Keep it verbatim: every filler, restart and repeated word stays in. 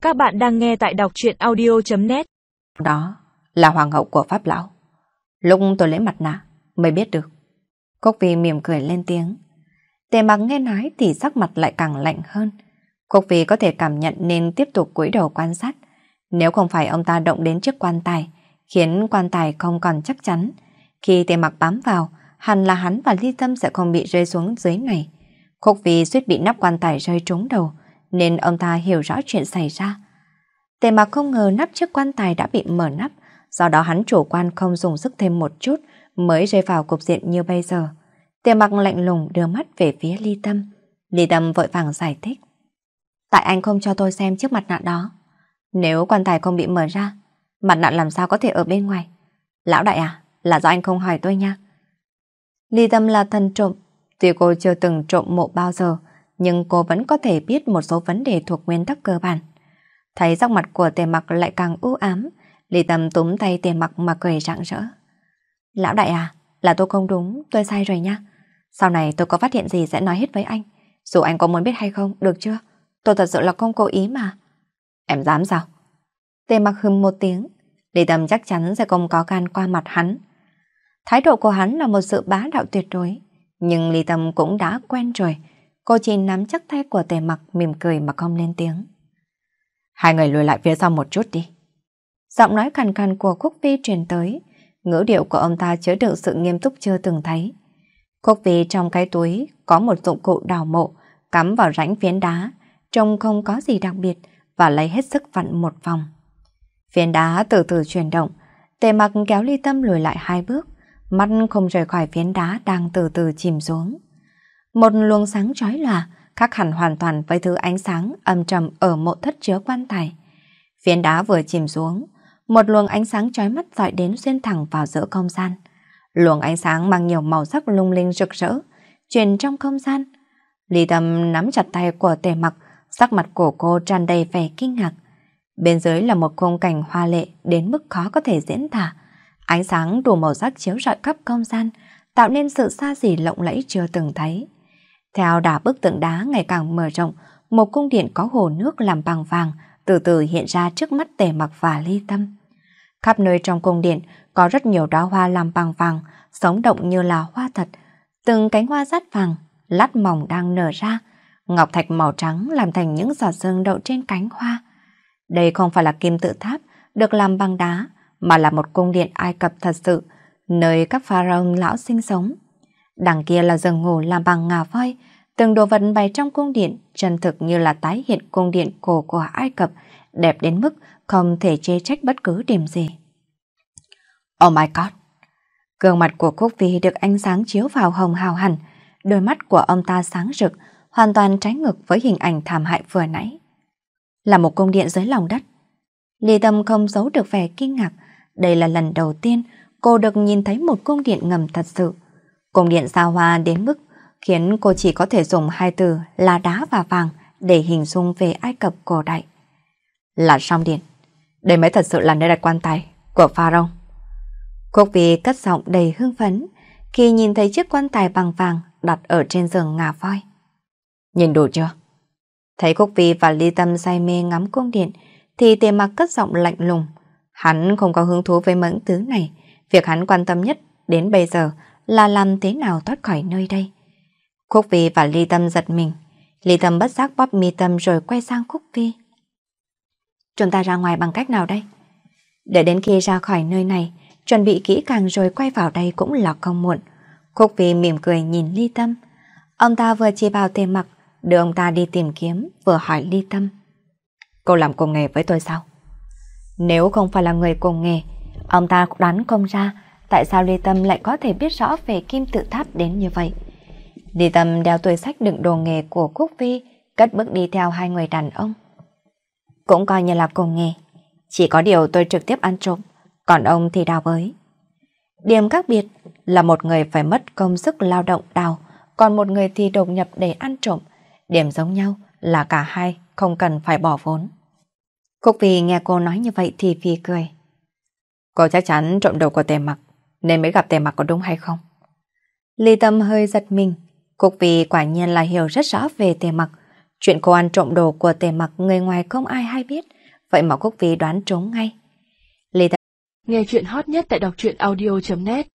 Các bạn đang nghe tại đọc truyện audio chấm net. Đó là hoàng hậu của Pháp Lão. Lúc tôi lấy mặt nạ mới biết được. Cúc Phi mỉm cười lên tiếng. Tề Mặc nghe nói thì sắc mặt lại càng lạnh hơn. Cúc Phi có thể cảm nhận nên tiếp tục cúi đầu quan sát. Nếu không phải ông ta động đến chiếc quan tài, khiến quan tài không còn chắc chắn, khi Tề Mặc bám vào, hẳn là hắn và Ly Tâm sẽ không bị rơi xuống dưới này. Cúc Phi suýt bị nắp quan tài rơi trúng đầu, nên ông ta hiểu rõ chuyện xảy ra. Tề Mặc không ngờ nắp chiếc quan tài đã bị mở nắp, do đó hắn chủ quan không dùng sức thêm một chút mới rơi vào cục diện như bây giờ. Tề Mặc lạnh lùng đưa mắt về phía Ly Tâm. Ly Tâm vội vàng giải thích. Tại anh không cho tôi xem chiếc mặt nạ đó. Nếu quan tài không bị mở ra, mặt nạ làm sao có thể ở bên ngoài? Lão đại à, là do anh không hỏi tôi nha. Ly Tâm là thần trộm. Tuy cô chưa từng trộm mộ bao giờ, nhưng cô vẫn có thể biết một số vấn đề thuộc nguyên tắc cơ bản. Thấy sắc mặt của Tề Mặc lại càng u ám, Ly Tâm túm tay Tề Mặc mà cười rạng rỡ. Lão đại à, là tôi không đúng, tôi sai rồi nha. Sau này tôi có phát hiện gì sẽ nói hết với anh. Dù anh có muốn biết hay không, được chưa? Tôi thật sự là không cố ý mà. Em dám sao? Tề Mặc hừm một tiếng. Ly Tâm chắc chắn sẽ không có gan qua mặt hắn. Thái độ của hắn là một sự bá đạo tuyệt đối. Nhưng Ly Tâm cũng đã quen rồi. Cô chỉ nắm chắc tay của Tề Mặc mỉm cười mà không lên tiếng. Hai người lùi lại phía sau một chút đi. Giọng nói khàn khàn của Cúc Phi truyền tới. Ngữ điệu của ông ta chứa đựng sự nghiêm túc chưa từng thấy. Cúc Phi trong cái túi có một dụng cụ đào mộ cắm vào rãnh phiến đá, trông không có gì đặc biệt, và lấy hết sức vặn một vòng. Phiến đá từ từ chuyển động. Tề Mặc kéo Ly Tâm lùi lại hai bước, mắt không rời khỏi phiến đá đang từ từ chìm xuống. Một luồng sáng chói lòa khác hẳn hoàn toàn với thứ ánh sáng âm trầm ở mộ thất chứa quan tài. Phiến đá vừa chìm xuống, một luồng ánh sáng chói mắt dọi đến xuyên thẳng vào giữa không gian. Luồng ánh sáng mang nhiều màu sắc lung linh rực rỡ, truyền trong không gian. Ly Tâm nắm chặt tay của Tề Mặc, sắc mặt của cô tràn đầy vẻ kinh ngạc. Bên dưới là một khung cảnh hoa lệ đến mức khó có thể diễn tả. Ánh sáng đủ màu sắc chiếu rọi khắp không gian, tạo nên sự xa xỉ lộng lẫy chưa từng thấy. Theo đà bức tượng đá ngày càng mở rộng, một cung điện có hồ nước làm bằng vàng từ từ hiện ra trước mắt Tề Mặc và Ly Tâm. Khắp nơi trong cung điện có rất nhiều đóa hoa làm bằng vàng, sống động như là hoa thật. Từng cánh hoa rát vàng, lát mỏng đang nở ra, ngọc thạch màu trắng làm thành những giọt sương đậu trên cánh hoa. Đây không phải là kim tự tháp được làm bằng đá, mà là một cung điện Ai Cập thật sự, nơi các pharaoh lão sinh sống. Đằng kia là giường ngủ làm bằng ngà voi, từng đồ vật bày trong cung điện chân thực như là tái hiện cung điện cổ của Ai Cập, đẹp đến mức không thể chê trách bất cứ điểm gì. Oh my god! Gương mặt của Cúc Phi được ánh sáng chiếu vào hồng hào hẳn, đôi mắt của ông ta sáng rực, hoàn toàn trái ngược với hình ảnh thảm hại vừa nãy. Là một cung điện dưới lòng đất. Ly Tâm không giấu được vẻ kinh ngạc, đây là lần đầu tiên cô được nhìn thấy một cung điện ngầm thật sự. Cung điện xa hoa đến mức khiến cô chỉ có thể dùng hai từ là đá và vàng để hình dung về Ai Cập cổ đại. Là song điện. Đây mới thật sự là nơi đặt quan tài của pharaoh. Cúc Phi cất giọng đầy hưng phấn khi nhìn thấy chiếc quan tài bằng vàng đặt ở trên giường ngà voi. Nhìn đủ chưa? Thấy Cúc Phi và Ly Tâm say mê ngắm cung điện thì Tề Mặc cất giọng lạnh lùng. Hắn không có hứng thú với những thứ này. Việc hắn quan tâm nhất đến bây giờ là làm thế nào thoát khỏi nơi đây. Cúc Phi và Ly Tâm giật mình. Ly Tâm bất giác bóp mi tâm rồi quay sang Cúc Phi. Chúng ta ra ngoài bằng cách nào đây? Để đến khi ra khỏi nơi này, chuẩn bị kỹ càng rồi quay vào đây cũng là không muộn. Cúc Phi mỉm cười nhìn Ly Tâm. Ông ta vừa chỉ bảo Tề Mặc đưa ông ta đi tìm kiếm, vừa hỏi Ly Tâm. Cô làm cùng nghề với tôi sao? Nếu không phải là người cùng nghề, ông ta cũng đoán không ra tại sao Ly Tâm lại có thể biết rõ về kim tự tháp đến như vậy. Ly Tâm đeo túi xách đựng đồ nghề của Cúc Phi, cất bước đi theo hai người đàn ông. Cũng coi như là cùng nghề, chỉ có điều tôi trực tiếp ăn trộm, còn ông thì đào bới. Điểm khác biệt là một người phải mất công sức lao động đào, còn một người thì đột nhập để ăn trộm. Điểm giống nhau là cả hai không cần phải bỏ vốn. Cúc Phi nghe cô nói như vậy thì phì cười. Cô chắc chắn trộm đồ của Tề Mặc nên mới gặp Tề Mặc, có đúng hay không? Ly Tâm hơi giật mình. Cúc Phi quả nhiên là hiểu rất rõ về Tề Mặc. Chuyện cô ăn trộm đồ của Tề Mặc người ngoài không ai hay biết, vậy mà Cúc Vi đoán trúng ngay. Lý Thần Nghe chuyện hot nhất tại đọc truyện audio chấm net